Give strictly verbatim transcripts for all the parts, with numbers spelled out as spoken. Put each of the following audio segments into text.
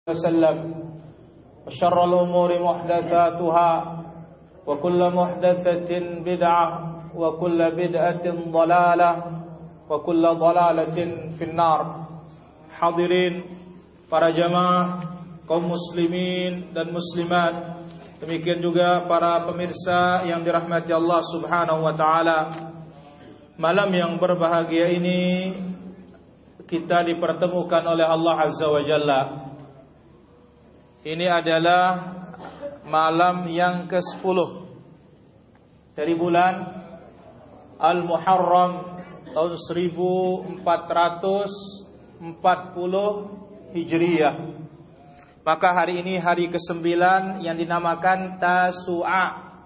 وسلم وشر الأمور محدثاتها وكل محدثة بدعة وكل بدعة ضلالة وكل ضلالة في النار. Hadirin para jamaah kaum muslimin dan muslimat, demikian juga para pemirsa yang dirahmati Allah Subhanahu wa taala. Malam yang berbahagia ini kita dipertemukan oleh Allah Azza wa Jalla. Ini adalah malam yang kesepuluh dari bulan Al-Muharram tahun seribu empat ratus empat puluh Hijriyah. Maka hari ini hari kesembilan yang dinamakan Tasu'a.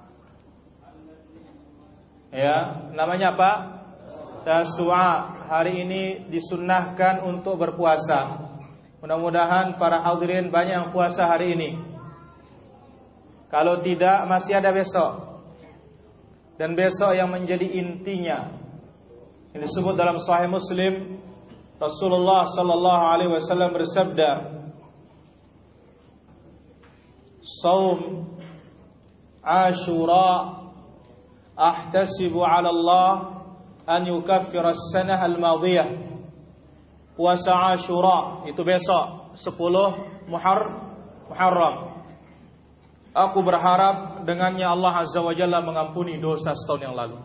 Ya, namanya apa? Tasu'a. Hari ini disunnahkan untuk berpuasa. Mudah-mudahan para hadirin banyak yang puasa hari ini. Kalau tidak, masih ada besok. Dan besok yang menjadi intinya, yang disebut dalam Sahih Muslim, Rasulullah sallallahu alaihi wasallam bersabda, "Shaum Ashura ahtasibu 'ala Allah an yukaffira as-sanah al-madiyah." Puasa Ashura itu besok sepuluh Muharram. Aku berharap dengannya Allah Azza wa Jalla mengampuni dosa setahun yang lalu.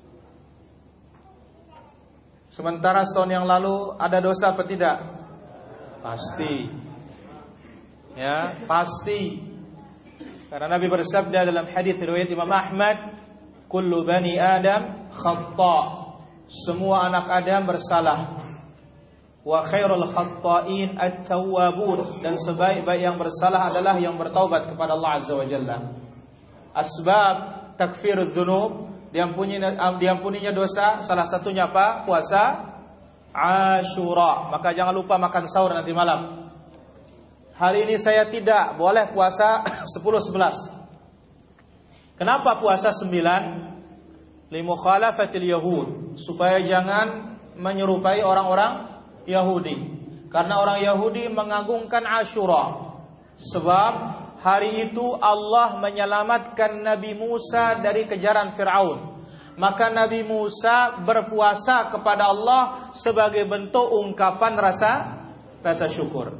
Sementara setahun yang lalu ada dosa apa tidak? Pasti. Ya, pasti. Karena Nabi bersabda dalam hadis riwayat Imam Ahmad, "Kullu bani Adam khata." Semua anak Adam bersalah. Wa khairul khatta'in at-tawwabun, dan sebaik-baik yang bersalah adalah yang bertaubat kepada Allah Azza wa Jalla. Asbab takfirudz dzunub, diampuninya diampuninya dosa, salah satunya apa? Puasa Ashura. Maka jangan lupa makan sahur nanti malam. Hari ini saya tidak boleh puasa sepuluh sebelas. Kenapa puasa sembilan? Li mukhalafatil yahud, supaya jangan menyerupai orang-orang Yahudi. Karena orang Yahudi mengagungkan Ashura. Sebab hari itu Allah menyelamatkan Nabi Musa dari kejaran Fir'aun. Maka Nabi Musa berpuasa kepada Allah sebagai bentuk ungkapan rasa rasa syukur.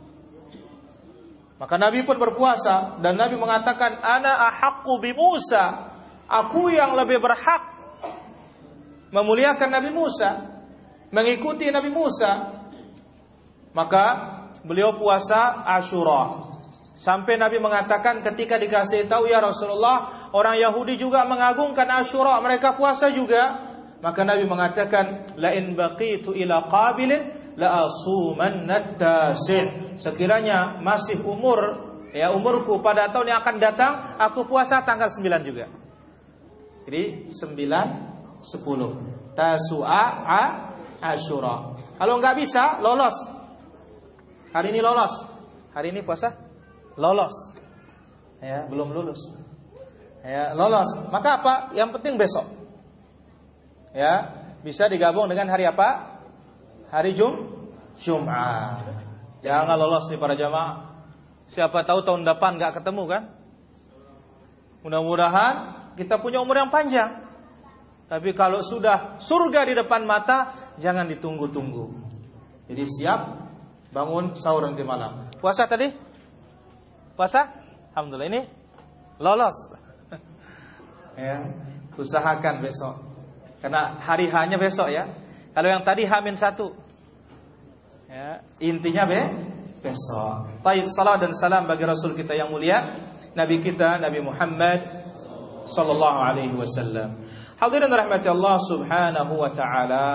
Maka Nabi pun berpuasa, dan Nabi mengatakan, "Ana ahaqqu bi Musa." Aku yang lebih berhak memuliakan Nabi Musa, mengikuti Nabi Musa. Maka beliau puasa Ashura. Sampai Nabi mengatakan ketika dikasih tahu, "Ya Rasulullah, orang Yahudi juga mengagungkan Ashura, mereka puasa juga." Maka Nabi mengatakan, "La in baqitu ila qabilin la asumanna tasi'." Sekiranya masih umur, ya umurku pada tahun yang akan datang, aku puasa tanggal sembilan juga. Jadi sembilan, sepuluh. Tasu'a Ashura. Kalau enggak bisa, lolos. Hari ini lolos. Hari ini puasa lolos. Ya, belum lulus. Ya, lolos. Maka apa? Yang penting besok. Ya, bisa digabung dengan hari apa? Hari Jum Jumat. Jangan lolos nih para jamaah. Siapa tahu tahun depan enggak ketemu kan? Mudah-mudahan kita punya umur yang panjang. Tapi kalau sudah surga di depan mata, jangan ditunggu-tunggu. Jadi siap bangun sahur nanti malam. Puasa tadi? Puasa? Alhamdulillah, ini lolos. Ya, usahakan besok. Karena hari hanya besok ya. Kalau yang tadi hamin satu. Ya, intinya be besok. Baik, salam dan salam bagi Rasul kita yang mulia, Nabi kita Nabi Muhammad sallallahu alaihi wasallam. Hadirin rahmati Allah Subhanahu wa taala.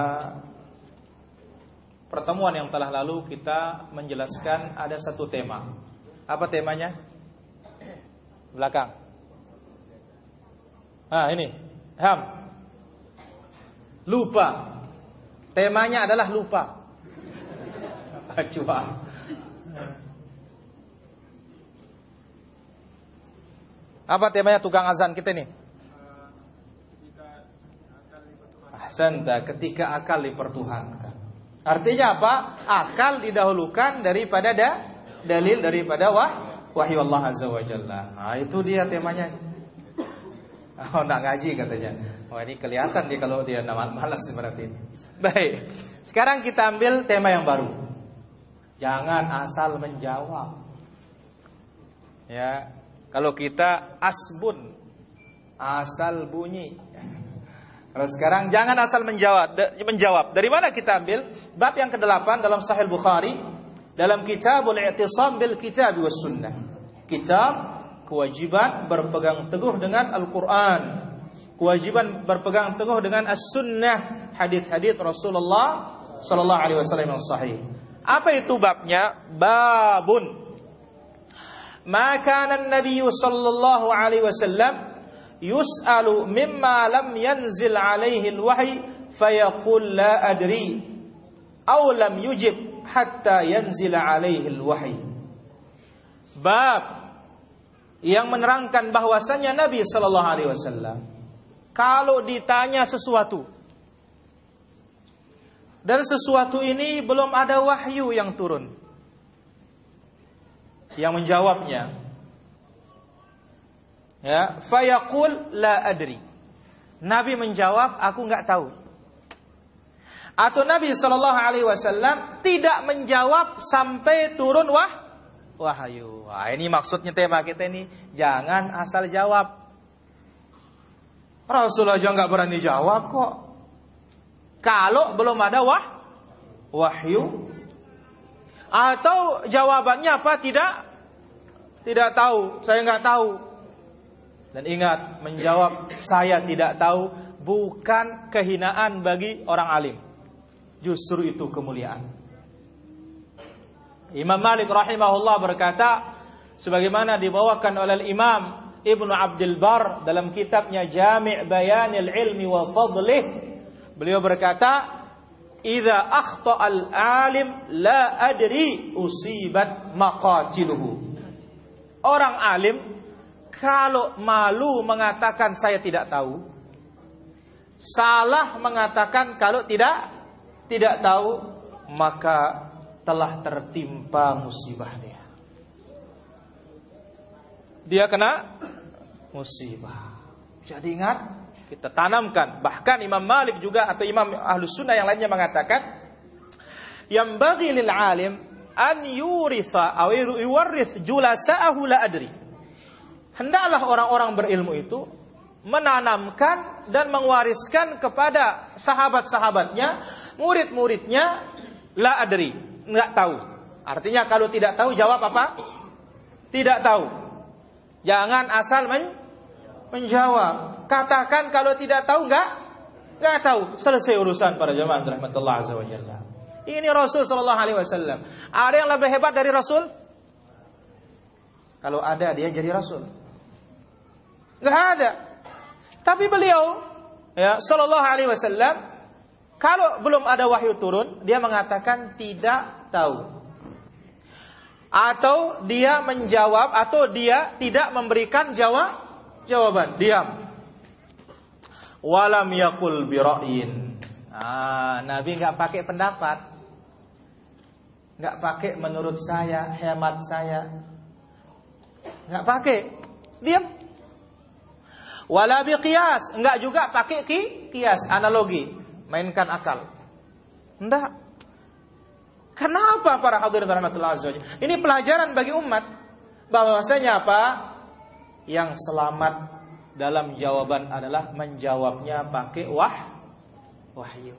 Pertemuan yang telah lalu kita menjelaskan ada satu tema. Apa temanya? Belakang. Ah, ini. Ham. Lupa. Temanya adalah lupa. Coba. Apa temanya tukang azan kita nih? Ahsanta, ketika akal dipertuhankan. Artinya apa? Akal didahulukan daripada da, dalil daripada wah, wahyu Allah Azza wa Jalla. Nah, itu dia temanya. Oh, nak ngaji katanya. Wah, ini kelihatan dia kalau dia malas berarti ini. Baik. Sekarang kita ambil tema yang baru. Jangan asal menjawab. Ya, kalau kita asbun, asal bunyi. Kalau sekarang jangan asal menjawab. Menjawab. Dari mana kita ambil? Bab yang kedelapan dalam Sahih Bukhari, dalam Kitabul I'tisam bil Kitab was Sunnah. Kitab kewajiban berpegang teguh dengan Al-Qur'an. Kewajiban berpegang teguh dengan As-Sunnah, hadis-hadis Rasulullah sallallahu alaihi wasallam yang sahih. Apa itu babnya? Babun ma kana an-nabiy sallallahu alaihi wasallam yus'alu mimma lam yanzil alaihi al-wahy fayaqul la adri aw lam yujib hatta yanzil alaihi al-wahy. Bab yang menerangkan bahwasannya Nabi sallallahu alaihi wasallam kalau ditanya sesuatu dan sesuatu ini belum ada wahyu yang turun yang menjawabnya, ya, fayaqul la adri. Nabi menjawab, aku enggak tahu. Atau Nabi sallallahu alaihi wasallam tidak menjawab sampai turun wah wahyu. Wah, ini maksudnya tema kita ini, jangan asal jawab. Rasul aja enggak berani jawab kok. Kalau belum ada wah wahyu. Atau jawabannya apa? Tidak tidak tahu, saya enggak tahu. Dan ingat, menjawab saya tidak tahu bukan kehinaan bagi orang alim. Justru itu kemuliaan. Imam Malik rahimahullah berkata, sebagaimana dibawakan oleh Imam Ibnu Abdul Bar dalam kitabnya Jami' Bayanil Ilmi wa Fadlih, beliau berkata, "Idza akhta'a al-alim la adri usibat maqatiluhu." Orang alim kalau malu mengatakan saya tidak tahu, salah mengatakan kalau tidak tidak tahu, maka telah tertimpa musibah dia. Dia kena musibah. Jadi ingat, kita tanamkan. Bahkan Imam Malik juga atau Imam Ahlus Sunnah yang lainnya mengatakan, yang bagi lil alim an yuritha aw yuwarrith julasa'ahu la adri. Hendaklah orang-orang berilmu itu menanamkan dan mewariskan kepada sahabat-sahabatnya, murid-muridnya, la adri, enggak tahu. Artinya kalau tidak tahu jawab apa? Tidak tahu. Jangan asal men- menjawab. Katakan kalau tidak tahu enggak enggak tahu. Selesai urusan para jemaah rahmatullah azza wa jalla. Ini Rasul sallallahu alaihi wasallam. Ada yang lebih hebat dari Rasul? Kalau ada dia jadi Rasul. Enggak ada. Tapi beliau ya sallallahu alaihi wasallam kalau belum ada wahyu turun, dia mengatakan tidak tahu. Atau dia menjawab atau dia tidak memberikan jawab jawaban, diam. Walam yaqul bi ra'yin. Ah, Nabi enggak pakai pendapat. Enggak pakai menurut saya, hemat saya. Enggak pakai. Diam. Wala bi qiyas, enggak juga pakai ki, qiyas, analogi, mainkan akal. Enggak. Kenapa para hadirin rahmatullah azza wajalla? Ini pelajaran bagi umat bahwasanya apa? Yang selamat dalam jawaban adalah menjawabnya pakai wah wahyu.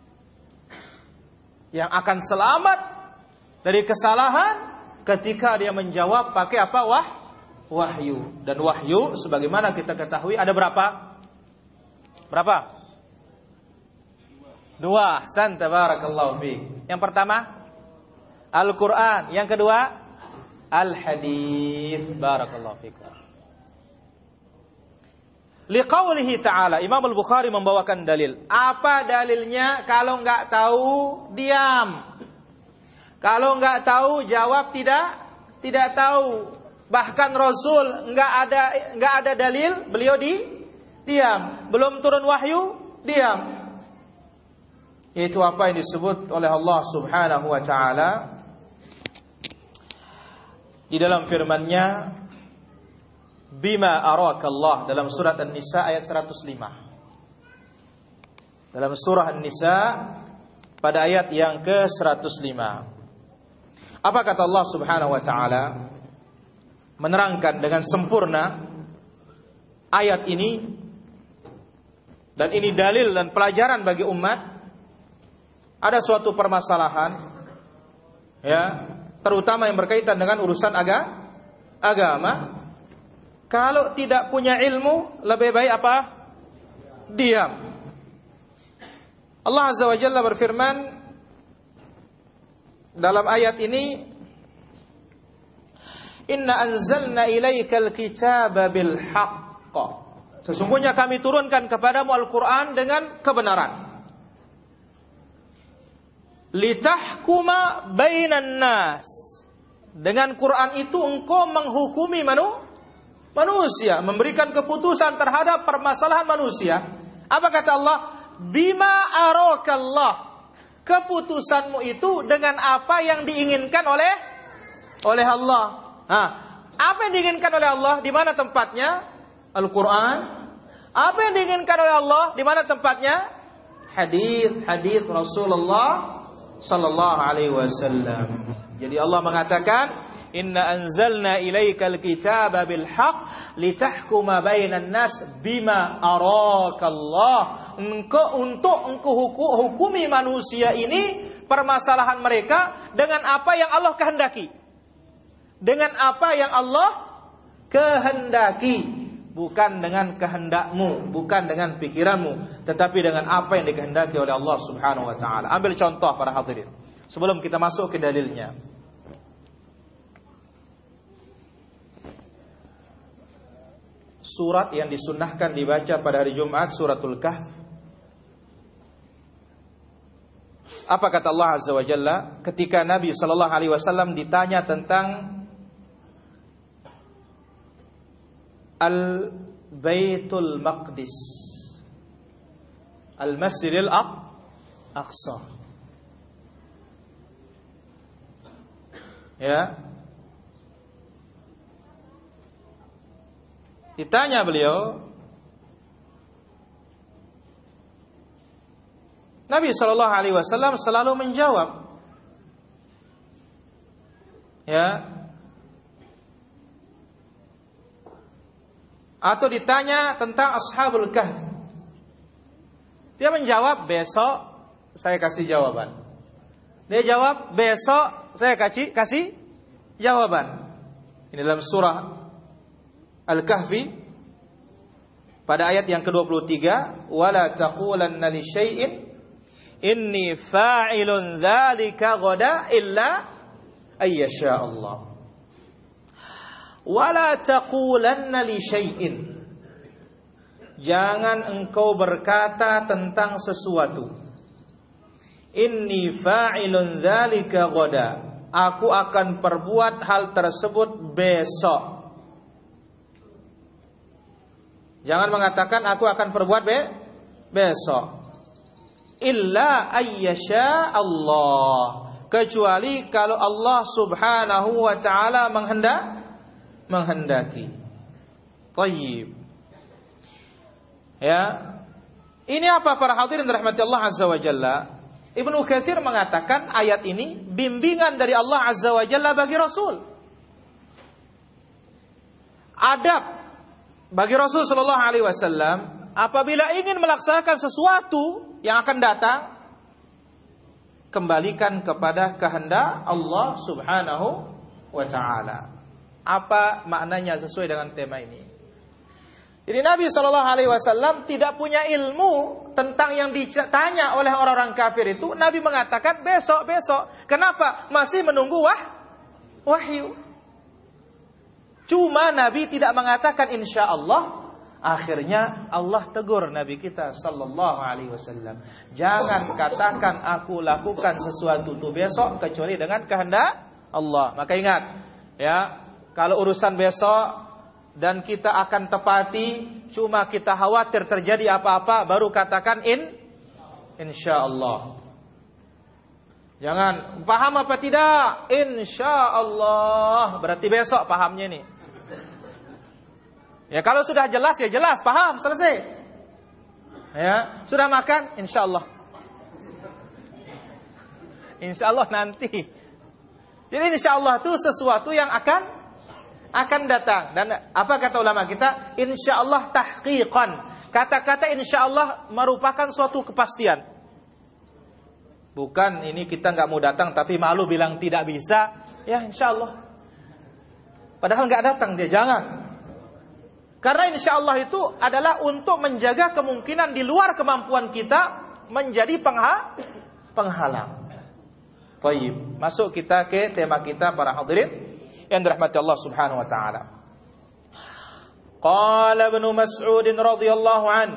Yang akan selamat dari kesalahan ketika dia menjawab pakai apa? Wah wahyu. Dan wahyu sebagaimana kita ketahui ada berapa? Berapa? Dua. Ahsan tabarakallahu fiik. Yang pertama Al-Quran. Yang kedua Al-Hadith. Barakallahu fikum. Liqaulihi ta'ala, Imam Al-Bukhari membawakan dalil. Apa dalilnya? Kalau enggak tahu, diam. Kalau enggak tahu, jawab tidak tidak tahu. Bahkan Rasul enggak ada enggak ada dalil, beliau di diam. Belum turun wahyu, diam. Itu apa yang disebut oleh Allah Subhanahu wa taala di dalam firman-Nya, bima arakallah, dalam surat An-Nisa ayat seratus lima. Dalam surah An-Nisa pada ayat yang ke seratus lima. Apa kata Allah Subhanahu wa taala menerangkan dengan sempurna ayat ini, dan ini dalil dan pelajaran bagi umat. Ada suatu permasalahan, ya, terutama yang berkaitan dengan urusan aga, agama. Kalau tidak punya ilmu, lebih baik apa? Diam. Allah Azza wa Jalla berfirman dalam ayat ini, Inna anzalna ilaikal kitaba bil haqq. Sesungguhnya kami turunkan kepadamu Al-Quran dengan kebenaran. Litahkuma bainan nas. Dengan Quran itu engkau menghukumi manu, manusia, memberikan keputusan terhadap permasalahan manusia. Apa kata Allah? Bima arakallah. Keputusanmu itu dengan apa yang diinginkan oleh oleh Allah. Nah, apa yang diinginkan oleh Allah? Di mana tempatnya? Al-Quran. Apa yang diinginkan oleh Allah? Di mana tempatnya? Hadis, hadis Rasulullah sallallahu alaihi wasallam. Jadi Allah mengatakan, Inna anzalna ilaikal kitaba bil haqq litahkuma bainan nas bima arakallah. Engkau untuk engkau hukumi manusia ini permasalahan mereka dengan apa yang Allah kehendaki. Dengan apa yang Allah kehendaki. Bukan dengan kehendakmu, bukan dengan pikiranmu, tetapi dengan apa yang dikehendaki oleh Allah Subhanahu wa taala. Ambil contoh para hadirin sebelum kita masuk ke dalilnya. Surat yang disunnahkan dibaca pada hari Jumat, suratul Kahf. Apa kata Allah Azza wa Jalla ketika Nabi sallallahu alaihi wasallam ditanya tentang Al-Baitul Maqdis, Al-Masjidil Aqsa. Ya. Ditanya beliau, Nabi sallallahu alaihi wasallam selalu menjawab, ya. Atau ditanya tentang Ashabul Kahf, dia menjawab, besok saya kasih jawaban. Dia jawab, besok saya kasih kasih jawaban. Ini dalam surah Al-Kahfi pada ayat yang ke dua puluh tiga, wala taqulanna li syai'in inni fa'ilun dzalika ghadan illa ayyasha Allah. Wala taqulanna li syai'in. Jangan engkau berkata tentang sesuatu. Inni fa'ilun dzalika ghadan. Aku akan perbuat hal tersebut besok. Jangan mengatakan aku akan perbuat be besok. Illa ayyasha Allah. Kecuali kalau Allah Subhanahu wa taala menghendak menghendaki. Tayyib. Ya. Ini apa para hadirin rahmati Allah Azza wa Jalla? Ibnu Katsir mengatakan ayat ini bimbingan dari Allah Azza wa Jalla bagi Rasul. Adab bagi Rasul sallallahu alaihi wasallam apabila ingin melaksanakan sesuatu yang akan datang, kembalikan kepada kehendak Allah Subhanahu wa taala. Apa maknanya sesuai dengan tema ini? Jadi Nabi sallallahu alaihi wasallam tidak punya ilmu tentang yang ditanya oleh orang-orang kafir itu. Nabi mengatakan besok-besok. Kenapa? Masih menunggu wah, wahyu. Cuma Nabi tidak mengatakan insya Allah. Akhirnya Allah tegur Nabi kita sallallahu alaihi wasallam. Jangan katakan aku lakukan sesuatu itu besok kecuali dengan kehendak Allah. Maka ingat, ya, kalau urusan besok dan kita akan tepati, cuma kita khawatir terjadi apa-apa, baru katakan in insyaallah. Jangan, paham apa tidak? Insya Allah. Berarti besok pahamnya nih. Ya kalau sudah jelas ya jelas, paham, selesai. Ya, sudah makan, insya Allah. Insya Allah nanti. Jadi insya Allah itu sesuatu yang akan akan datang. Dan apa kata ulama kita? Insya Allah tahqiqan. Kata-kata insya Allah merupakan suatu kepastian. Bukan ini kita nggak mau datang tapi malu bilang tidak bisa. Ya insya Allah. Padahal nggak datang dia, jangan. Karena insya Allah itu adalah untuk menjaga kemungkinan di luar kemampuan kita menjadi pengha penghalang. Baik, masuk kita ke tema kita para hadirin yang dirahmati Allah Subhanahu wa taala. Qala Ibnu Mas'ud radhiyallahu an.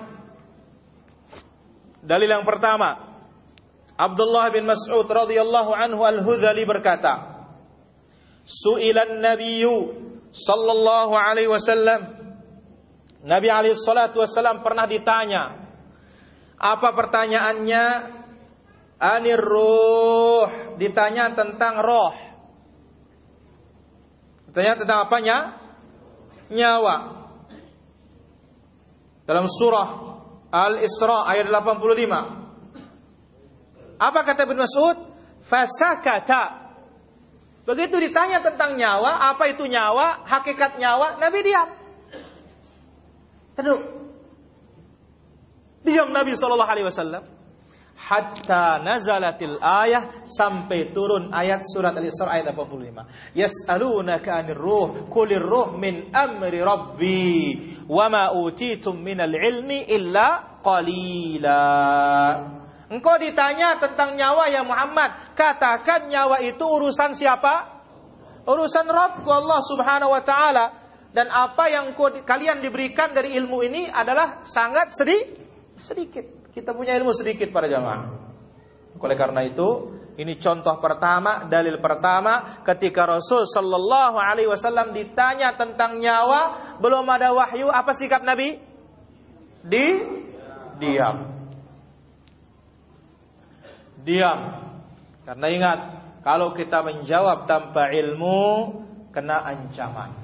Dalil yang pertama, Abdullah bin Mas'ud radhiyallahu anhu al-Hudhali berkata, Su'ilan Nabiyyu sallallahu alaihi wasallam, Nabi alaihi salatu wasallam pernah ditanya. Apa pertanyaannya? Anir ruh, ditanya tentang roh. Ditanya tentang apanya? Nyawa. Dalam surah Al-Isra ayat delapan puluh lima. Apa kata Ibnu Mas'ud? Fasakata. Begitu ditanya tentang nyawa, apa itu nyawa, hakikat nyawa, Nabi diam. Teduh. Diam Nabi sallallahu alaihi wasallam. Hatta nazalatil ayah, sampai turun ayat surat Al-Isra ayat delapan puluh lima. Yas'alunaka 'anir ruh, qulir ruh min amri rabbi, wa ma utitum minal ilmi illa qalila. Engkau ditanya tentang nyawa ya Muhammad, katakan nyawa itu urusan siapa? Urusan Rabbku Allah Subhanahu wa taala. Dan apa yang kalian diberikan dari ilmu ini adalah sangat sedikit. Sedikit. Kita punya ilmu sedikit para jamaah. Oleh karena itu, ini contoh pertama, dalil pertama ketika Rasul sallallahu alaihi wasallam ditanya tentang nyawa, belum ada wahyu, apa sikap Nabi? Di diam. Diam. Karena ingat, kalau kita menjawab tanpa ilmu, kena ancaman.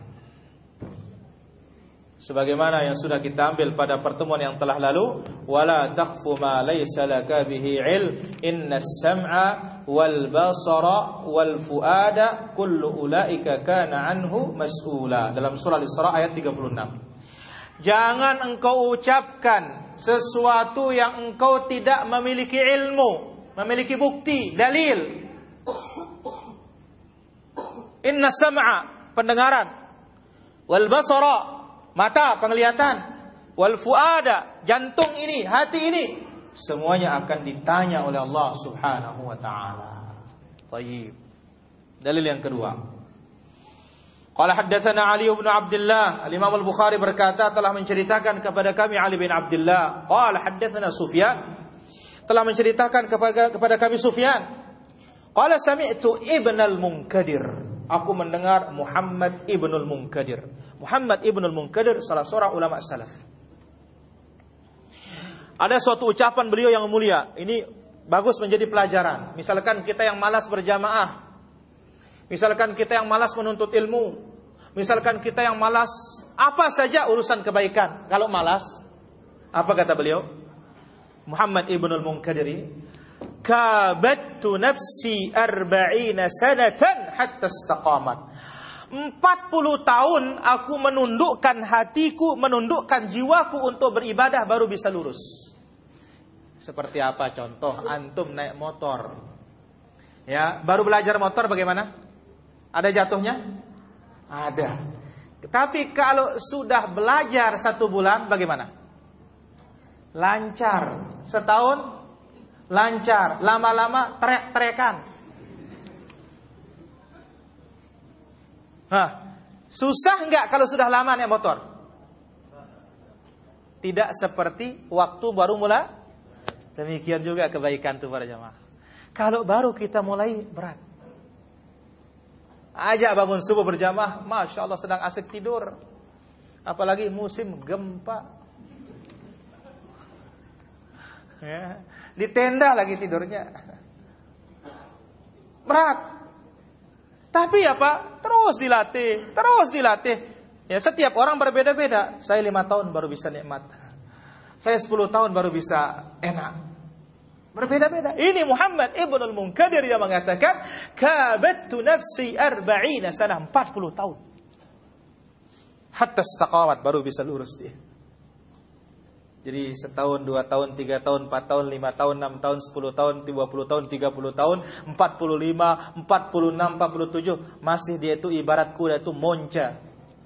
Sebagaimana yang sudah kita ambil pada pertemuan yang telah lalu, wala taqfu ma laysa laka bihi ilm, innas sam'a wal basara wal fuada kullu ulaika kana anhu mas'ula. Dalam surah Al-Isra ayat tiga puluh enam. Jangan engkau ucapkan sesuatu yang engkau tidak memiliki ilmu, memiliki bukti, dalil. Innas sam'a, pendengaran, wal basara, mata, penglihatan, wal fuada, jantung ini, hati ini, semuanya akan ditanya oleh Allah Subhanahu wa taala. Baik. Dalil yang kedua. Qala haddatsana Ali bin Abdullah, Al-Imam Al-Bukhari berkata telah menceritakan kepada kami Ali bin Abdullah. Qala haddatsana Sufyan, telah menceritakan kepada kepada kami Sufyan. Qala sami'tu Ibn al-Munkadir, aku mendengar Muhammad ibnul Munkadir. Muhammad ibnul Munkadir salah seorang ulama salaf. Ada suatu ucapan beliau yang mulia. Ini bagus menjadi pelajaran. Misalkan kita yang malas berjamaah, misalkan kita yang malas menuntut ilmu, misalkan kita yang malas apa saja urusan kebaikan. Kalau malas, apa kata beliau? Muhammad ibnul Munkadir ini, kabattu nafsi arba'ina sanatan hatta istaqamat. empat puluh tahun aku menundukkan hatiku, menundukkan jiwaku untuk beribadah baru bisa lurus. Seperti apa contoh? Antum naik motor. Ya, baru belajar motor bagaimana? Ada jatuhnya? Ada. Tapi kalau sudah belajar satu bulan bagaimana? Lancar. Setahun lancar, lama-lama trek-trekan. Hah, susah enggak kalau sudah lama naik motor? Tidak seperti waktu baru mulai. Demikian juga kebaikan itu para jamaah. Kalau baru kita mulai berat. Ajak bangun subuh berjamaah, masya Allah sedang asik tidur. Apalagi musim gempa. Ya, di tenda lagi tidurnya. berat. Tapi apa? Terus dilatih, terus dilatih. Ya, setiap orang berbeda-beda. Saya lima tahun baru bisa nikmat. Saya sepuluh tahun baru bisa enak. Berbeda-beda. Ini Muhammad Ibnul Munkadir yang mengatakan, kabattu nafsi arba'ina sanah, empat puluh tahun. Hatta istaqamat, baru bisa lurus dia. Jadi setahun, dua tahun, tiga tahun, empat tahun, lima tahun, enam tahun, sepuluh tahun, dua puluh tahun, tiga puluh tahun, empat puluh lima, empat puluh enam, empat puluh tujuh. Masih dia itu ibarat kuda itu monca.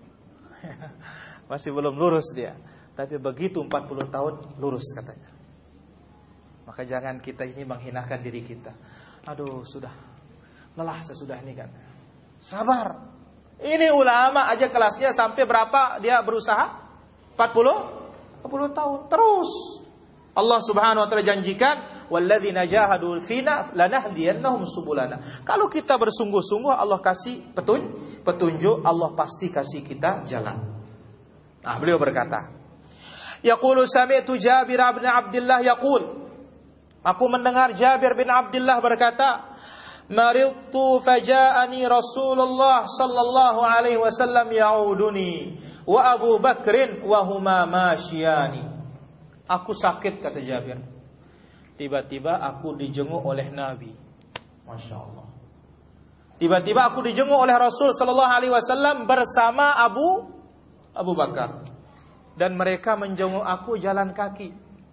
Masih belum lurus dia. Tapi begitu empat puluh tahun, lurus katanya. Maka jangan kita ini menghinakan diri kita. Aduh, sudah lelah sesudah ini kan. Sabar. Ini ulama aja kelasnya sampai berapa dia berusaha? empat puluh tahun terus. Allah Subhanahu wa taala janjikan, walladzina jahadu fina lanahdiyannahum subulana. Kalau kita bersungguh-sungguh, Allah kasih petun, petunjuk, Allah pasti kasih kita jalan. Nah, beliau berkata, yaqulu sami'tu Jabir bin Abdullah yaqul, aku mendengar Jabir bin Abdullah berkata, maridtu faja'ani Rasulullah sallallahu alaihi wasallam ya'uduni wa Abu Bakrin wa huma masyiyani. Aku sakit, kata Jabir. Tiba-tiba aku dijenguk oleh Nabi. Masya Allah. Tiba-tiba aku dijenguk oleh Rasul sallallahu alaihi wasallam bersama Abu Abu Bakar. Dan mereka menjenguk aku jalan kaki.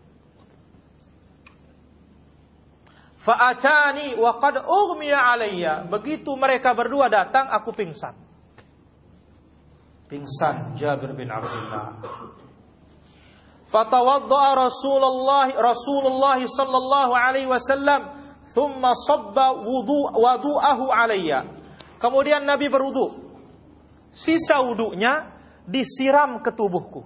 Fa'atani wa qad ughmiya alayya. Begitu mereka berdua datang, aku pingsan. Pingsan Jabir bin Abdullah. Fatawadda'a Rasulullah Rasulullah sallallahu alaihi wasallam, thumma sabba wudu wudu'ahu alayya. Kemudian Nabi berwudu. Sisa wudunya disiram ke tubuhku.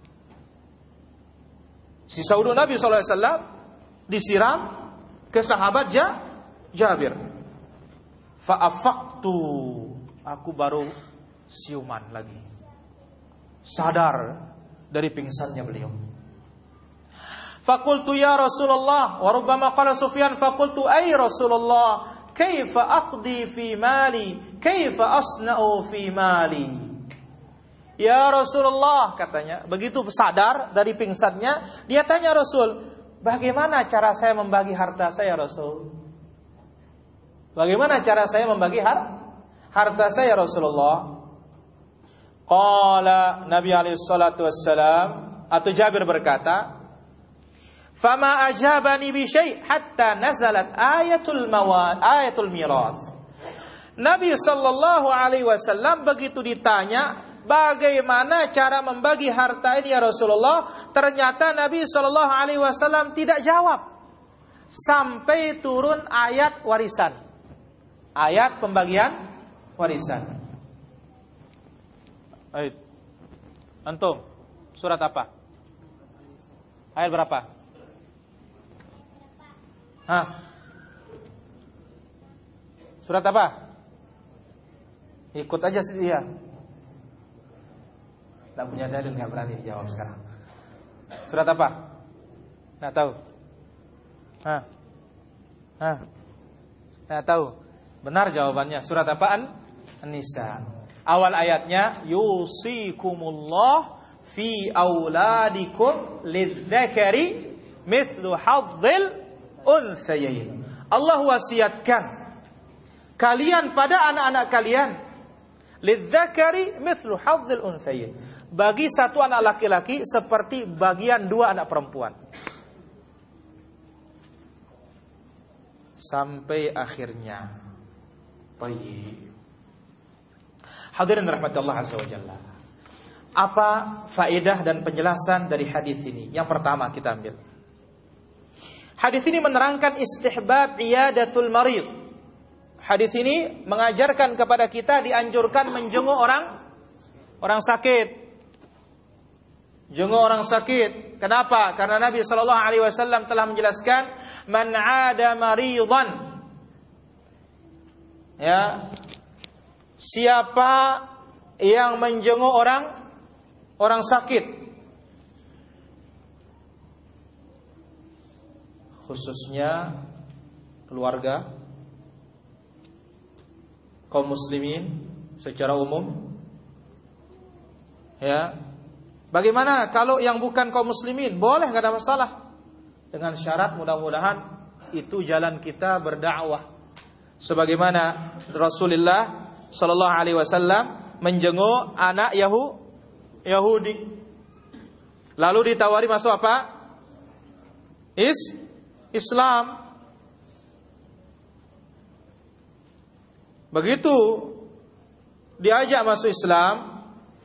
Sisa wudu Nabi sallallahu alaihi wasallam disiram ke sahabat Jabir. Fa'afaqtu, aku baru siuman lagi, sadar dari pingsannya beliau. Faqultu ya Rasulullah, wa rubbama qala Sufyan, faqultu ay Rasulullah, kaifa aqdi fi mali, kaifa asna'u fi mali. Ya Rasulullah, katanya, begitu sadar dari pingsannya, dia tanya Rasul, bagaimana cara saya membagi harta saya, Rasul? Bagaimana cara saya membagi har- harta saya, Rasulullah? Qala, Nabi alaihi salatu wassalam, atau Jabir berkata, fama ajabani bi syai' hatta nazalat ayatul mawad ayatul mirath. Nabi sallallahu alaihi wasallam begitu ditanya, bagaimana cara membagi harta ini ya Rasulullah? Ternyata Nabi sallallahu alaihi wasallam tidak jawab sampai turun ayat warisan. Ayat pembagian warisan. Ayat. Antum, surat apa? Ayat berapa? Hah? Surat apa? Ikut aja sih dia. Tak punya dalil, nggak berani dijawab sekarang. Surat apa? Nggak tahu. Hah? Hah? Nggak tahu. Benar jawabannya. Surat apaan? An-Nisa. Awal ayatnya, yusikumullah fi auladikum lidzakari mithlu hadzil unthayain. Allah wasiatkan kalian pada anak-anak kalian lidzakari mithlu hadzil unthayain, bagi satu anak laki-laki seperti bagian dua anak perempuan. Sampai akhirnya. Baik. Hadirin rahmatullah azza wa jalla. Apa faedah dan penjelasan dari hadis ini? Yang pertama kita ambil. Hadis ini menerangkan istihbab iyadatul marid. Hadis ini mengajarkan kepada kita dianjurkan menjenguk orang orang sakit. Jenguk orang sakit. Kenapa? Karena Nabi sallallahu alaihi wasallam telah menjelaskan, man 'ada maridan. Ya. Siapa yang menjenguk orang orang sakit, khususnya keluarga kaum muslimin secara umum? Ya. Bagaimana kalau yang bukan kaum muslimin? Boleh, enggak ada masalah. Dengan syarat mudah-mudahan itu jalan kita berdakwah. Sebagaimana Rasulullah sallallahu alaihi wasallam menjenguk anak Yahu, Yahudi. Lalu ditawari masuk apa? Is Islam. Begitu diajak masuk Islam,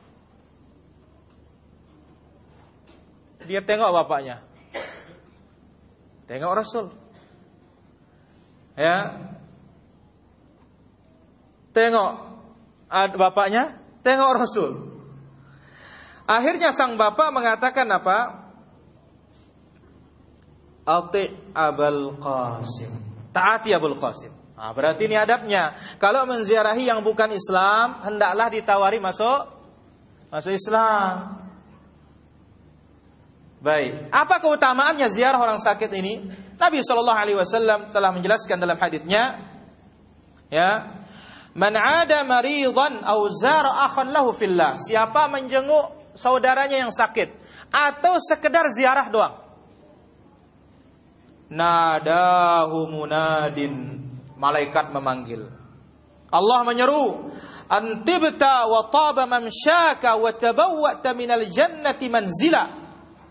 dia tengok bapaknya, tengok Rasul, ya, tengok bapaknya, tengok Rasul. Akhirnya sang bapak mengatakan apa? Ati Abul Qasim, taati Abul Qasim. Nah, berarti ini adabnya. Kalau menziarahi yang bukan Islam, hendaklah ditawari masuk masuk Islam. Baik. Apa keutamaannya ziarah orang sakit ini? Nabi sallallahu alaihi wasallam telah menjelaskan dalam haditsnya, ya, man 'ada maridan aw zara akhan lahu fillah. Siapa menjenguk saudaranya yang sakit atau sekedar ziarah doang, nadahu munadin, malaikat memanggil. Allah menyeru, antibta wa taba mamsyaka wa tabawwa'ta minal jannati manzila.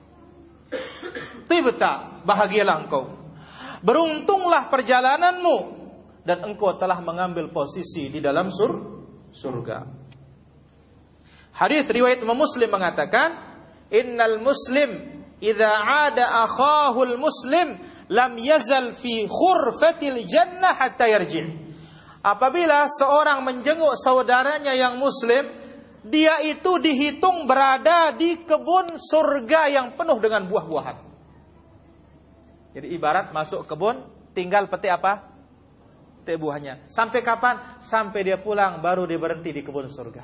Tibta, bahagialah engkau, beruntunglah perjalananmu, dan engkau telah mengambil posisi di dalam sur surga. Hadis riwayat Imam Muslim mengatakan, innal muslim idza 'ada akhahul muslim lam yazal fi khurfatil jannah hatta yarji'. Apabila seorang menjenguk saudaranya yang muslim, dia itu dihitung berada di kebun surga yang penuh dengan buah-buahan. Jadi ibarat masuk kebun, tinggal petik apa? Petik buahnya. Sampai kapan? Sampai dia pulang baru dia berhenti di kebun surga.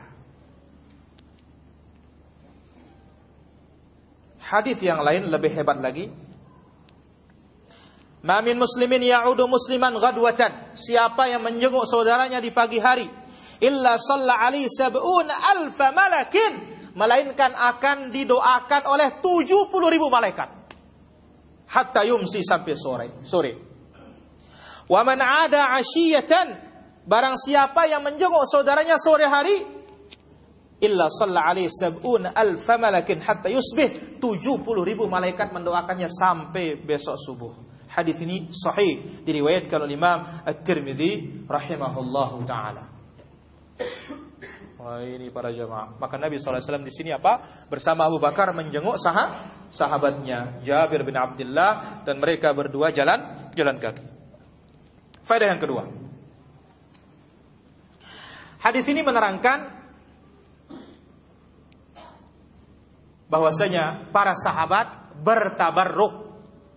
Hadis yang lain lebih hebat lagi. Ma min muslimin ya'udu musliman ghadwatan. Siapa yang menjenguk saudaranya di pagi hari, illa shalla alaihi sab'una alfa malakin, melainkan akan didoakan oleh tujuh puluh ribu malaikat. Hatta yumsi, sampai sore. Sore. Wa man 'ada 'ashiyatan, barang siapa yang menjenguk saudaranya sore hari, illa shalla alaihi sab'una alfa malakin hatta yusbih, tujuh puluh ribu malaikat mendoakannya sampai besok subuh. Hadis ini sahih, diriwayatkan oleh Imam At-Tirmidzi rahimahullahu taala. Wah, ini para jamaah. Maka Nabi sallallahu alaihi wasallam di sini apa? Bersama Abu Bakar menjenguk sahab sahabatnya Jabir bin Abdullah, dan mereka berdua jalan jalan kaki. Faedah yang kedua. Hadis ini menerangkan bahwasanya para sahabat bertabarruk,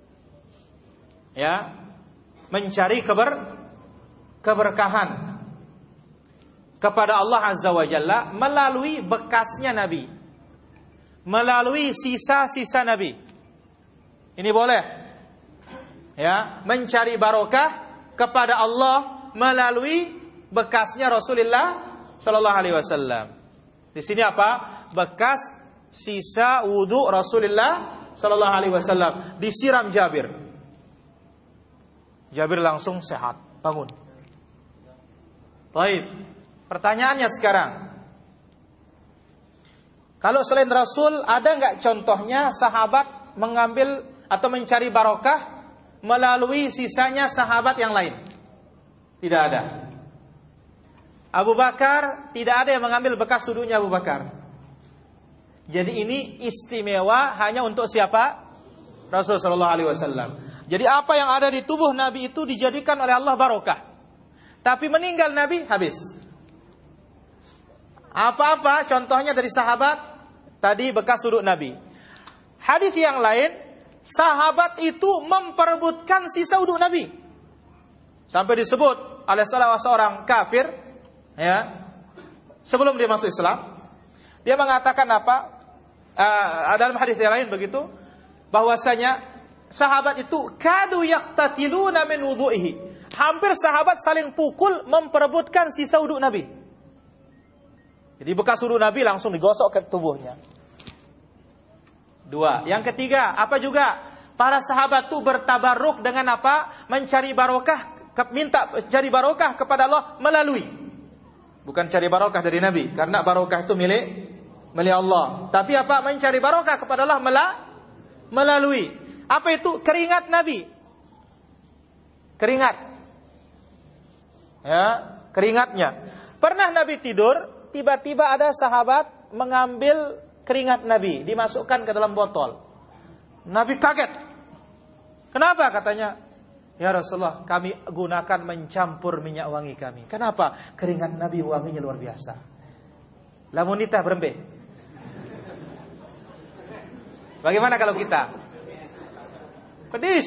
ya, mencari keber keberkahan kepada Allah Azza wa Jalla melalui bekasnya Nabi, melalui sisa-sisa Nabi. Ini boleh, ya, mencari barokah kepada Allah melalui bekasnya Rasulullah sallallahu alaihi wasallam. Di sini apa? Bekas sisa wudu Rasulullah sallallahu alaihi wasallam disiram Jabir. Jabir langsung sehat, bangun. Baik. Pertanyaannya sekarang, kalau selain Rasul, ada nggak contohnya sahabat mengambil atau mencari barokah melalui sisanya sahabat yang lain? Tidak ada. Abu Bakar, tidak ada yang mengambil bekas wudunya Abu Bakar. Jadi ini istimewa hanya untuk siapa? Rasul sallallahu alaihi wasallam. Jadi apa yang ada di tubuh Nabi itu dijadikan oleh Allah barokah. Tapi meninggal Nabi, habis. Apa-apa contohnya dari sahabat, tadi bekas wudu Nabi. Hadis yang lain, sahabat itu memperebutkan sisa wudu Nabi. Sampai disebut oleh salah seorang kafir, ya, sebelum dia masuk Islam, dia mengatakan apa? Uh, dalam hadis yang lain begitu, bahwasanya sahabat itu kadu yaqtatiluna min wudhu'ihi. hampir sahabat saling pukul memperebutkan sisa wudhu Nabi. Jadi bekas wudhu Nabi langsung digosok ke tubuhnya. Dua. Yang ketiga, apa juga? Para sahabat itu bertabarruk dengan apa? Mencari barokah, minta cari barokah kepada Allah melalui. Bukan cari barokah dari Nabi, karena barokah itu milik milik Allah. Tapi apa? Mencari barokah kepada Allah melalui. Apa itu? Keringat Nabi. Keringat. Ya, keringatnya. Pernah Nabi tidur, tiba-tiba ada sahabat mengambil keringat Nabi, dimasukkan ke dalam botol. Nabi kaget. Kenapa? Katanya, ya Rasulullah, kami gunakan mencampur minyak wangi kami. Kenapa? Keringat Nabi wanginya luar biasa. Lamunita berembe. Bagaimana kalau kita? Pedis.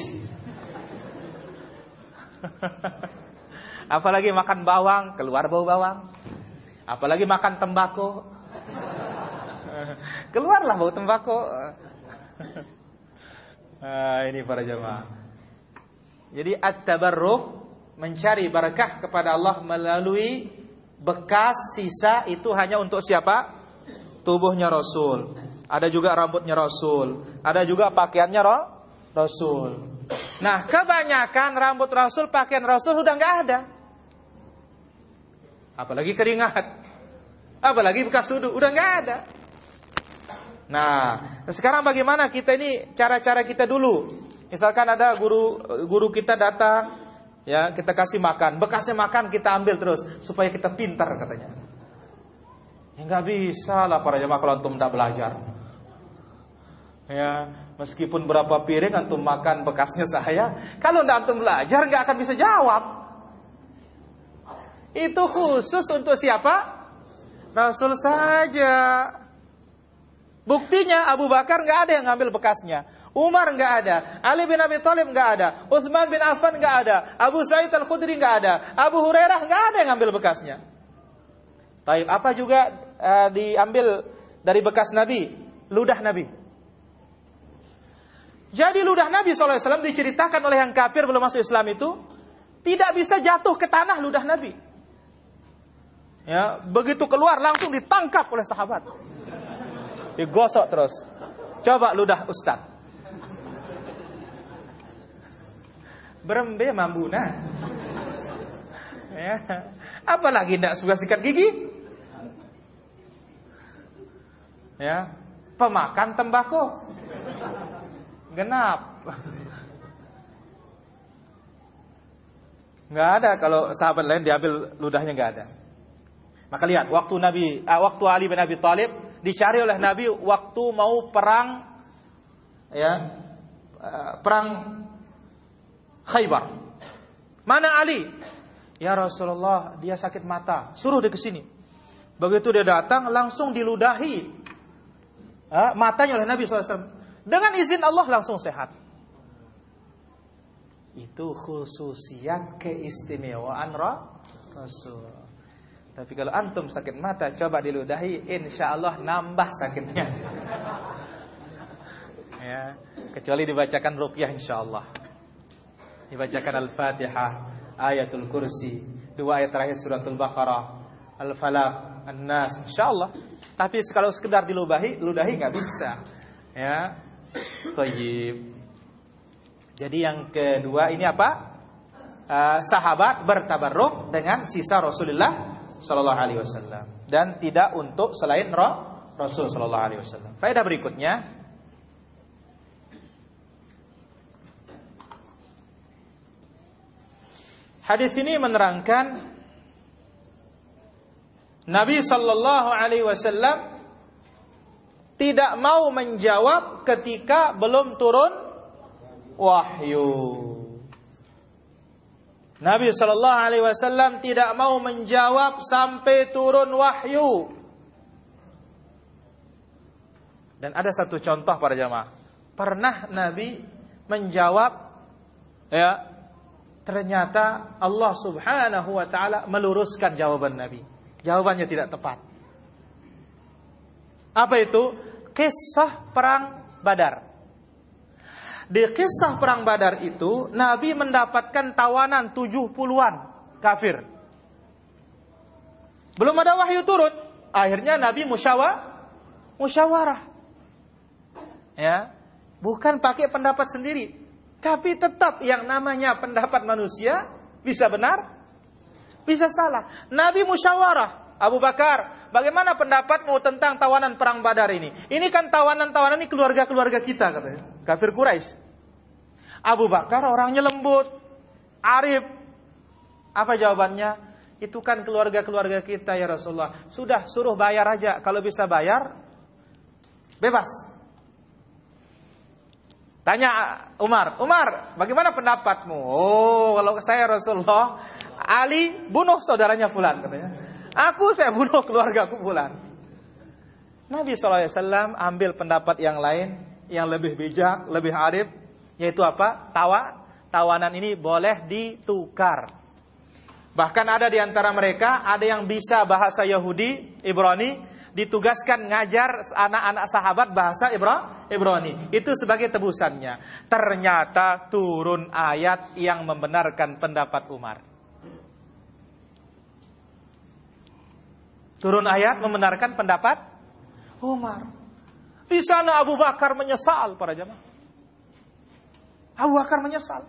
Apalagi makan bawang, keluar bau bawang. Apalagi makan tembakau, keluarlah bau tembakau. Nah, ini para jamaah. Jadi at-tabarruk, mencari berkah kepada Allah melalui bekas sisa itu hanya untuk siapa? Tubuhnya Rasul. Ada juga rambutnya Rasul. Ada juga pakaiannya Rasul. Nah, kebanyakan rambut Rasul, pakaian Rasul udah nggak ada. Apalagi keringat, apalagi bekas wudhu, udah nggak ada. Nah, sekarang bagaimana kita ini, cara-cara kita dulu. Misalkan ada guru guru kita datang, ya kita kasih makan, bekasnya makan kita ambil terus supaya kita pintar katanya. Ya nggak bisa lah para jemaah kalau antum tidak belajar. Ya, meskipun berapa piring antum makan bekasnya saya, kalau tidak antum belajar nggak akan bisa jawab. Itu khusus untuk siapa? Rasul saja. Buktinya Abu Bakar nggak ada yang ngambil bekasnya, Umar nggak ada, Ali bin Abi Thalib nggak ada, Utsman bin Affan nggak ada, Abu Sa'id Al-Khudri nggak ada, Abu Hurairah nggak ada yang ngambil bekasnya. Taib, apa juga uh, diambil dari bekas Nabi? Ludah Nabi. Jadi ludah Nabi shallallahu alaihi wasallam diceritakan oleh yang kafir belum masuk Islam itu tidak bisa jatuh ke tanah ludah Nabi. Ya, begitu keluar langsung ditangkap oleh sahabat. Digosok terus. Coba ludah Ustaz. Berembe mambuna. Ya. Apalagi tidak suka sikat gigi. Ya. Pemakan tembakau. Genap. Nggak ada kalau sahabat lain diambil ludahnya, nggak ada. Maka lihat waktu Nabi, uh, waktu Ali bin Abi Thalib dicari oleh Nabi waktu mau perang, ya, uh, perang Khaybar. Mana Ali? Ya Rasulullah, dia sakit mata. Suruh dia ke sini. Begitu dia datang, langsung diludahi uh, matanya oleh Nabi shallallahu alaihi wasallam. Dengan izin Allah langsung sehat. Itu khususiat keistimewaan Rasul. Tapi kalau antum sakit mata, coba diludahi, insya Allah nambah sakitnya. Ya, kecuali dibacakan ruqyah insya Allah. Dibacakan Al-Fatihah, Ayatul Kursi, dua ayat terakhir suratul Baqarah, Al-Falaq, An-Nas, insya Allah. Tapi kalau sekedar diludahi, ludahi nggak bisa. Ya, thayyib. Jadi yang kedua ini apa? Uh, sahabat bertabarruk dengan sisa Rasulullah Sallallahu Alaihi Wasallam dan tidak untuk selain Rasul Sallallahu Alaihi Wasallam. Faedah berikutnya, hadis ini menerangkan Nabi Sallallahu Alaihi Wasallam tidak mau menjawab ketika belum turun wahyu. Nabi Sallallahu Alaihi Wasallam tidak mau menjawab sampai turun wahyu. Dan ada satu contoh para jamaah. Pernah Nabi menjawab, ya, ternyata Allah Subhanahu Wa Taala meluruskan jawaban Nabi. Jawabannya tidak tepat. Apa itu? Kisah perang Badar. Di kisah perang Badar itu Nabi mendapatkan tawanan tujuh puluhan kafir. Belum ada wahyu turun. Akhirnya Nabi musyawarah, musyawarah. Ya, bukan pakai pendapat sendiri, tapi tetap yang namanya pendapat manusia bisa benar, bisa salah. Nabi musyawarah. Abu Bakar, bagaimana pendapatmu tentang tawanan perang Badar ini? Ini kan tawanan-tawanan ini keluarga-keluarga kita, katanya. Kafir Quraisy. Abu Bakar orangnya lembut, arif. Apa jawabannya? Itu kan keluarga-keluarga kita ya Rasulullah. Sudah, suruh bayar aja. Kalau bisa bayar, bebas. Tanya Umar, Umar, bagaimana pendapatmu? Oh, kalau saya Rasulullah, Ali bunuh saudaranya fulan, katanya. Aku saya bunuh keluargaku fulan. Nabi shallallahu alaihi wasallam ambil pendapat yang lain, yang lebih bijak, lebih arif, yaitu apa? Tawa, tawanan ini boleh ditukar. Bahkan ada di antara mereka, ada yang bisa bahasa Yahudi, Ibrani, ditugaskan ngajar anak-anak sahabat bahasa Ibra, Ibrani. Itu sebagai tebusannya. Ternyata turun ayat yang membenarkan pendapat Umar. Turun ayat membenarkan pendapat Umar. Di sana Abu Bakar menyesal, para jamaah. Abu Bakar menyesal.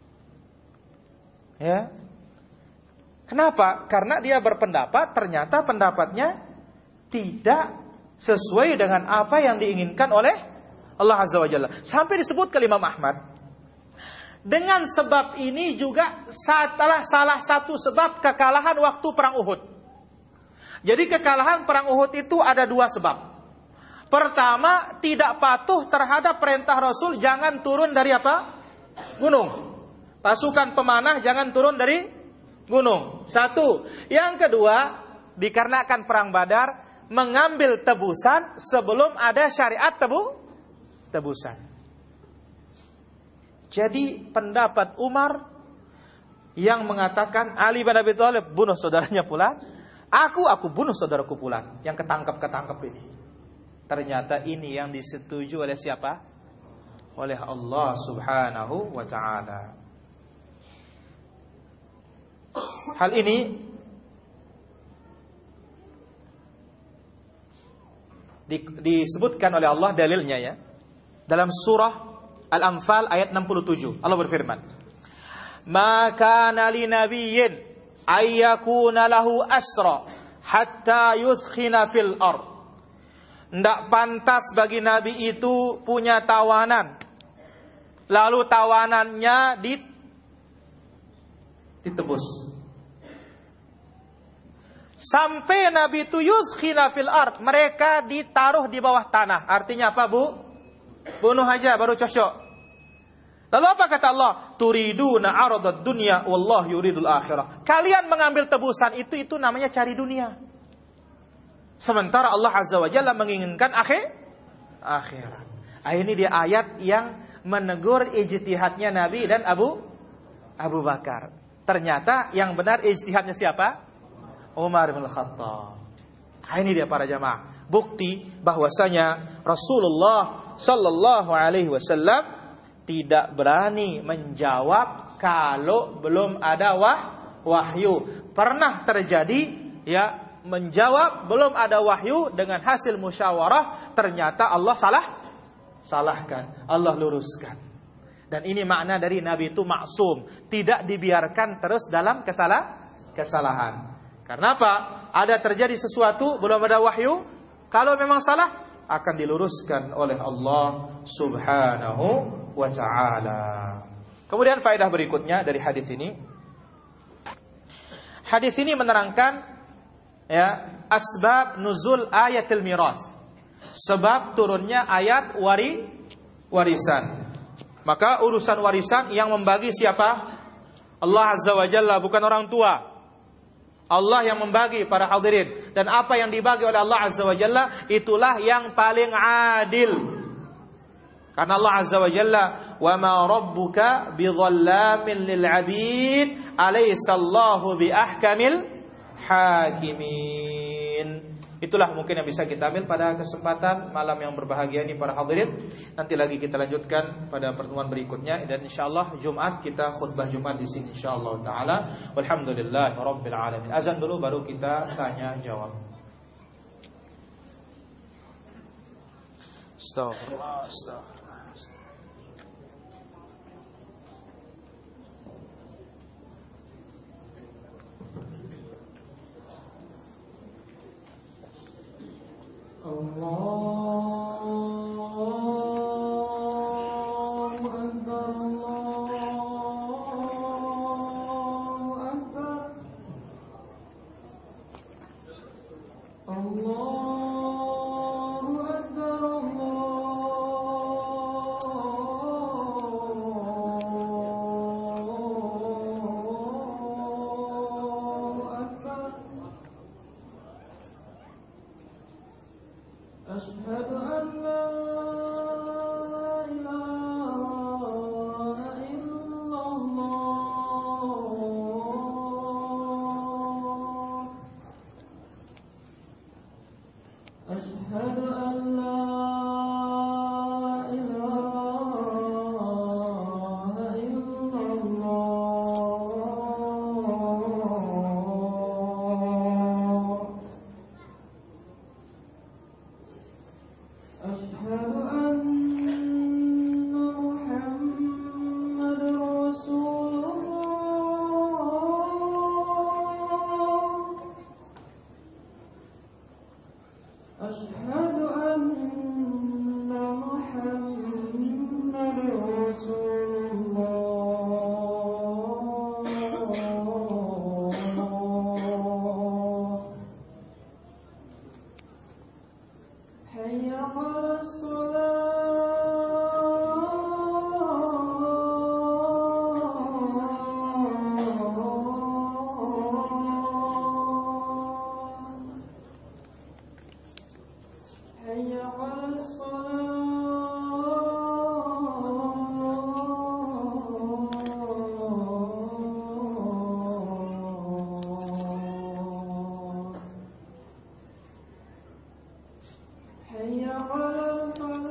Ya. Kenapa? Karena dia berpendapat ternyata pendapatnya tidak sesuai dengan apa yang diinginkan oleh Allah Azza wa Jalla. Sampai disebut ke Imam Ahmad. Dengan sebab ini juga salah salah satu sebab kekalahan waktu perang Uhud. Jadi kekalahan perang Uhud itu ada dua sebab. Pertama, tidak patuh terhadap perintah Rasul jangan turun dari apa? Gunung. Pasukan pemanah jangan turun dari gunung. Satu. Yang kedua, dikarenakan perang Badar mengambil tebusan sebelum ada syariat tebu tebusan. Jadi pendapat Umar yang mengatakan Ali bin Abi Thalib bunuh saudaranya pula, aku aku bunuh saudaraku pula yang ketangkap-ketangkap ini. Ternyata ini yang disetujui oleh siapa? Oleh Allah Subhanahu wa taala. Hal ini disebutkan oleh Allah dalilnya ya. Dalam surah Al-Anfal ayat enam puluh tujuh. Allah berfirman, "Ma kana li nabiyyin ay yakuna lahu asra hatta yudkhina fil ard." Tidak pantas bagi nabi itu punya tawanan, lalu tawanannya ditebus. Sampai nabi itu yudkhina fil ard, mereka ditaruh di bawah tanah. Artinya apa, Bu? Bunuh aja baru cocok. Lalu apa kata Allah? Turiduna aradad dunya wallahu yuridul akhirah. Kalian mengambil tebusan itu itu namanya cari dunia. Sementara Allah Azza wa Jalla menginginkan akhir akhirat. Ah, ini dia ayat yang menegur ijtihadnya Nabi dan Abu Abu Bakar. Ternyata yang benar ijtihadnya siapa? Umar bin Khattab. Ah, ini dia para jamaah. Bukti bahwasanya Rasulullah sallallahu alaihi wasallam tidak berani menjawab kalau belum ada wah, wahyu. Pernah terjadi ya, menjawab belum ada wahyu dengan hasil musyawarah, ternyata Allah salah salahkan, Allah luruskan. Dan ini makna dari Nabi itu maksum, tidak dibiarkan terus dalam kesalah kesalahan. Karena apa? Ada terjadi sesuatu belum ada wahyu, kalau memang salah akan diluruskan oleh Allah Subhanahu wa ta'ala. Kemudian faedah berikutnya dari hadis ini. Hadis ini menerangkan ya, asbab nuzul ayatil miras. Sebab turunnya ayat wari warisan. Maka urusan warisan yang membagi siapa? Allah Azza wa Jalla, bukan orang tua. Allah yang membagi para hadirin. Dan apa yang dibagi oleh Allah Azza wa Jalla, itulah yang paling adil. Karena Allah Azza wa Jalla, wa ma rabbuka bidhallamin lil 'abid, alaysa Allahu bi ahkamil hakimin. Itulah mungkin yang bisa kita ambil pada kesempatan malam yang berbahagia ini para hadirin. Nanti lagi kita lanjutkan pada pertemuan berikutnya, dan insyaallah Jumat kita khutbah Jumat di sini insyaallah taala. Walhamdulillahirabbil alamin. Azan dulu baru kita tanya jawab. Astagfirullah, astagfirullah. Allahu Akbar, Allahu Akbar, Allahu Akbar, Allahu Akbar. Ashhadu an la ilaha illallah. Ashhadu an la ilaha illallah. Ashhadu anna Muhammadar Rasulullah. Ashhadu anna Muhammadar Rasulullah. Hayya 'alas salat. Hayya 'alas salat. Hayya 'alal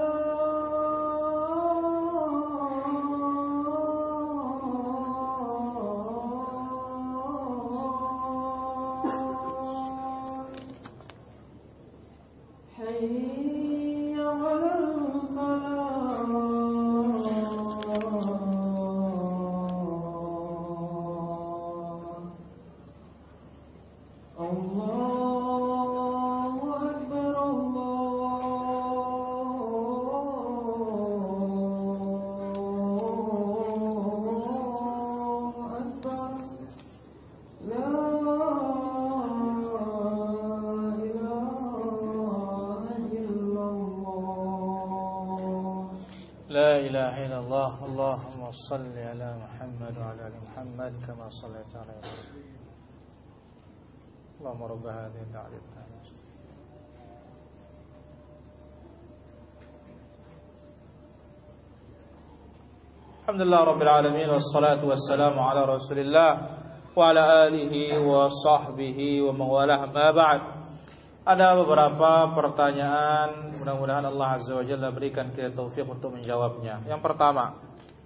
falah. Hayya 'alal falah. Allahu Akbar, Allahu Akbar. La ilaha illallah. La ilaha illallah. Allahumma salli ala Muhammad wa ala ali Muhammad kama shallaita ala Ibrahim. Allahumma rabb hadhihi ad-da'wati at-tammah. Alhamdulillah rabbil alamin, wassalatu wassalamu ala Rasulillah wa ala alihi wa sahbihi wa mawalah, ma ba'd. Ada beberapa pertanyaan, mudah-mudahan Allah Azza wa Jalla berikan kita taufik untuk menjawabnya. Yang pertama,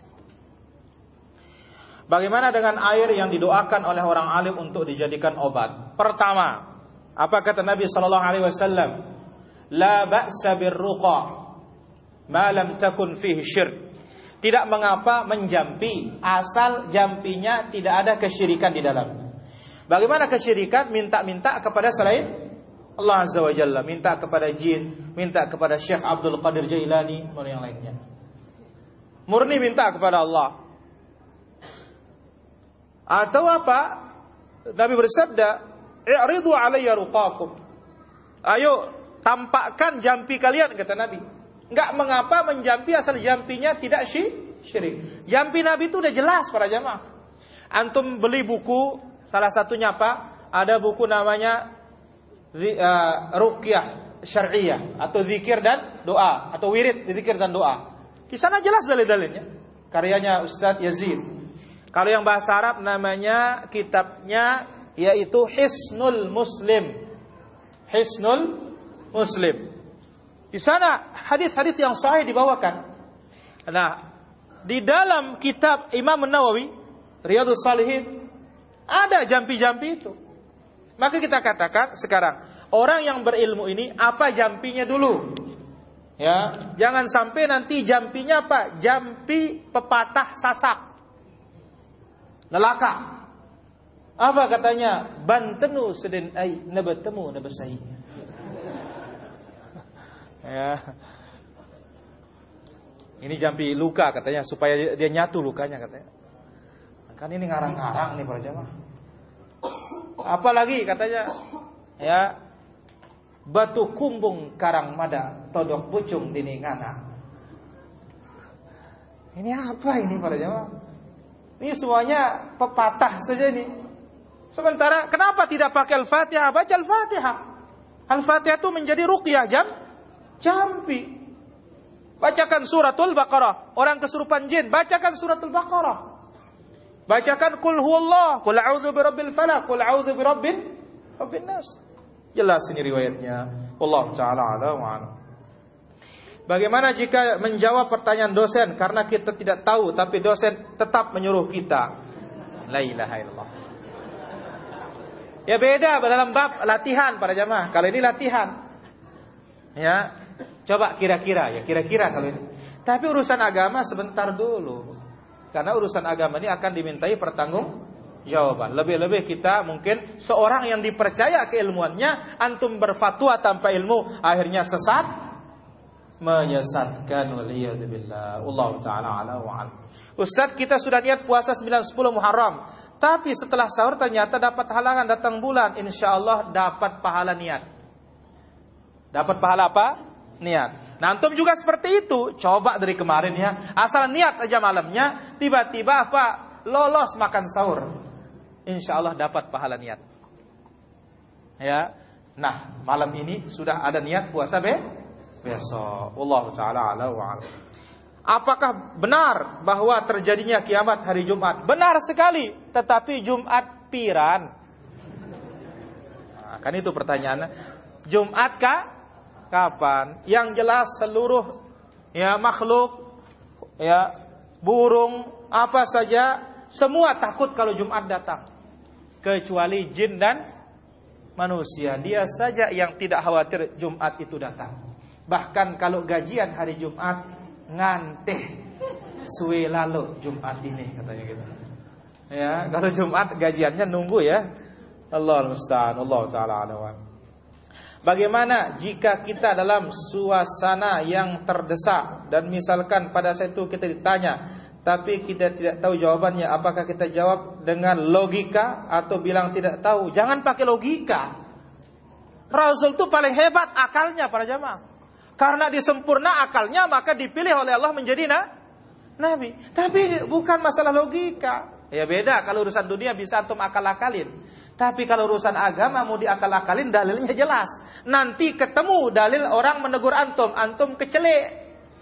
bagaimana dengan air yang didoakan oleh orang alim untuk dijadikan obat? Pertama, apa kata Nabi sallallahu alaihi wasallam? La ba'sa birruqa ma lam takun fihi syirk. Tidak mengapa menjampi asal jampinya tidak ada kesyirikan di dalam. Bagaimana kesyirikan? Minta-minta kepada selain Allah Azza wa Jalla, minta kepada jin, minta kepada Syekh Abdul Qadir Jailani dan yang lainnya. Murni minta kepada Allah. Atau apa? Nabi bersabda, "I'ridu 'alayya ruqakum." Ayo tampakkan jampi kalian, kata Nabi. Enggak mengapa menjampi asal jampinya tidak syirik. Jampi Nabi itu udah jelas para jamaah. Antum beli buku, salah satunya apa? Ada buku namanya uh, Ruqyah Syar'iyah atau zikir dan doa atau wirid zikir dan doa. Di sana jelas dalil-dalilnya. Karyanya Ustadz Yazid. Kalau yang bahasa Arab namanya kitabnya yaitu Hisnul Muslim. Hisnul Muslim. Di sana hadis-hadis yang sahih dibawakan. Nah, di dalam kitab Imam Nawawi, Riyadhus Shalihin, ada jampi-jampi itu. Maka kita katakan sekarang, orang yang berilmu ini apa jampinya dulu? Ya, jangan sampai nanti jampinya apa? Jampi pepatah sasak. Lelaka. Apa katanya? Bantenu sedin ai nabatemu nabasai. Ya. Ini jampi luka katanya supaya dia nyatu lukanya katanya. Kan ini ngarang-ngarang nih para jamaah. Apalagi katanya ya, batu kumbung karang mada todok pucung dini nganga. Ini apa ini para jamaah? Ini semuanya pepatah saja nih. Sementara kenapa tidak pakai Al-Fatihah? Baca Al-Fatihah. Al-Fatihah itu menjadi ruqyah jam jampi. Bacakan suratul Baqarah. Orang kesurupan jin, bacakan suratul Baqarah. Bacakan qul huwallah, qul a'udzu birabbil falaq, qul a'udzu birabbin rabbin nas. Jelas ini riwayatnya. Wallahu taala a'lam wa a'lam. Bagaimana jika menjawab pertanyaan dosen karena kita tidak tahu tapi dosen tetap menyuruh kita? La ilaha illallah. Ya beda dalam bab latihan para jamaah. Kalau ini latihan. Ya, coba kira-kira ya, kira-kira kalau ini. Tapi urusan agama sebentar dulu. Karena urusan agama ini akan dimintai pertanggungjawaban. Lebih-lebih kita mungkin seorang yang dipercaya keilmuannya, antum berfatwa tanpa ilmu, akhirnya sesat, menyesatkan. Waliyadzubillah. Wallahu taala ala wa ala. Ustaz, kita sudah niat puasa sembilan sepuluh Muharram, tapi setelah sahur ternyata dapat halangan datang bulan. Insyaallah dapat pahala niat. Dapat pahala apa? Niat. Nah, antum juga seperti itu. Coba dari kemarin ya, asal niat aja malamnya, tiba-tiba apa? Lolos makan sahur. Insyaallah dapat pahala niat. Ya. Nah, malam ini sudah ada niat puasa be? besok. Wallahu taala ala wa ala. Apakah benar bahwa terjadinya kiamat hari Jumat? Benar sekali, tetapi Jumat piran. Nah, kan itu pertanyaannya. Jumat kah? Kapan? Yang jelas seluruh ya makhluk, ya burung, apa saja, semua takut kalau Jumat datang. Kecuali jin dan manusia. Dia saja yang tidak khawatir Jumat itu datang. Bahkan kalau gajian hari Jumat, nganteh suwe lalu Jumat ini katanya gitu. Ya, kalau Jumat gajiannya nunggu ya. Allahul musta'an. Allah taala alawan. Bagaimana jika kita dalam suasana yang terdesak dan misalkan pada saat itu kita ditanya tapi kita tidak tahu jawabannya, apakah kita jawab dengan logika atau bilang tidak tahu? Jangan pakai logika. Rasul itu paling hebat akalnya para jamaah. Karena disempurna akalnya maka dipilih oleh Allah menjadi na, nabi. Tapi bukan masalah logika. Ya beda, kalau urusan dunia bisa antum akal-akalin. Tapi kalau urusan agama mau diakal-akalin dalilnya jelas. Nanti ketemu dalil orang menegur antum, antum kecelek.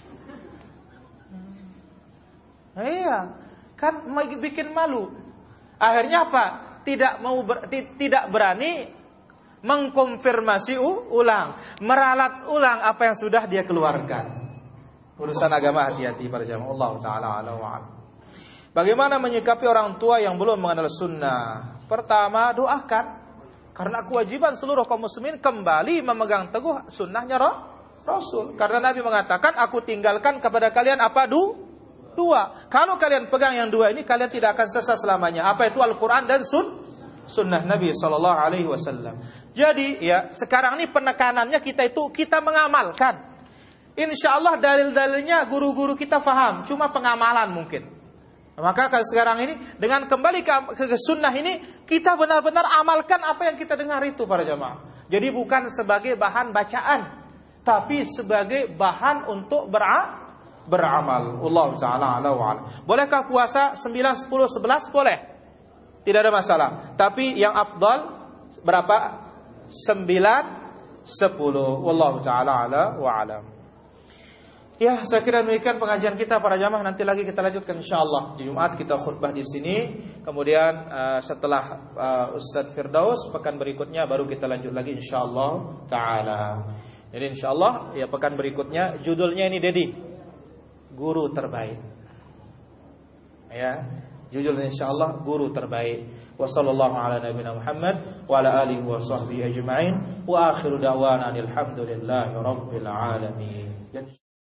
Iya, kan bikin malu. Akhirnya apa? Tidak mau ber, tidak berani mengkonfirmasi ulang, meralat ulang apa yang sudah dia keluarkan. Urusan agama hati-hati para jamaah. Allah taala ala wa ala. Bagaimana menyikapi orang tua yang belum mengenal sunnah? Pertama, doakan. Karena kewajiban seluruh kaum muslimin kembali memegang teguh sunnahnya Rasul. Karena Nabi mengatakan, aku tinggalkan kepada kalian apa? Du? Dua. Kalau kalian pegang yang dua ini, kalian tidak akan sesat selamanya. Apa itu? Al-Quran dan sun? Sunnah Nabi sallallahu alaihi wasallam. Jadi ya, sekarang ini penekanannya kita itu kita mengamalkan. Insya Allah dalil-dalilnya guru-guru kita faham, cuma pengamalan mungkin. Maka sekarang ini dengan kembali ke, ke sunnah ini kita benar-benar amalkan apa yang kita dengar itu para jamaah. Jadi bukan sebagai bahan bacaan, tapi sebagai bahan untuk bera, beramal. Allah taala ala wa ala. Bolehkah puasa sembilan, sepuluh, sebelas? Boleh. Tidak ada masalah. Tapi yang afdal berapa? sembilan, sepuluh. Wallahu taala ala wa alam. Ya, saya kira demikian pengajian kita para jamaah. Nanti lagi kita lanjutkan insyaallah. Di Jumat kita khutbah di sini. Kemudian uh, setelah uh, Ustadz Firdaus, pekan berikutnya baru kita lanjut lagi insyaallah taala. Jadi insyaallah ya pekan berikutnya judulnya ini Dedi, guru terbaik. Ya, judulnya insyaallah guru terbaik. Wassallallahu ala nabiyina Muhammad wa ala alihi wa sahbihi ajma'in wa akhiru da'wana alhamdulillahi rabbil alamin.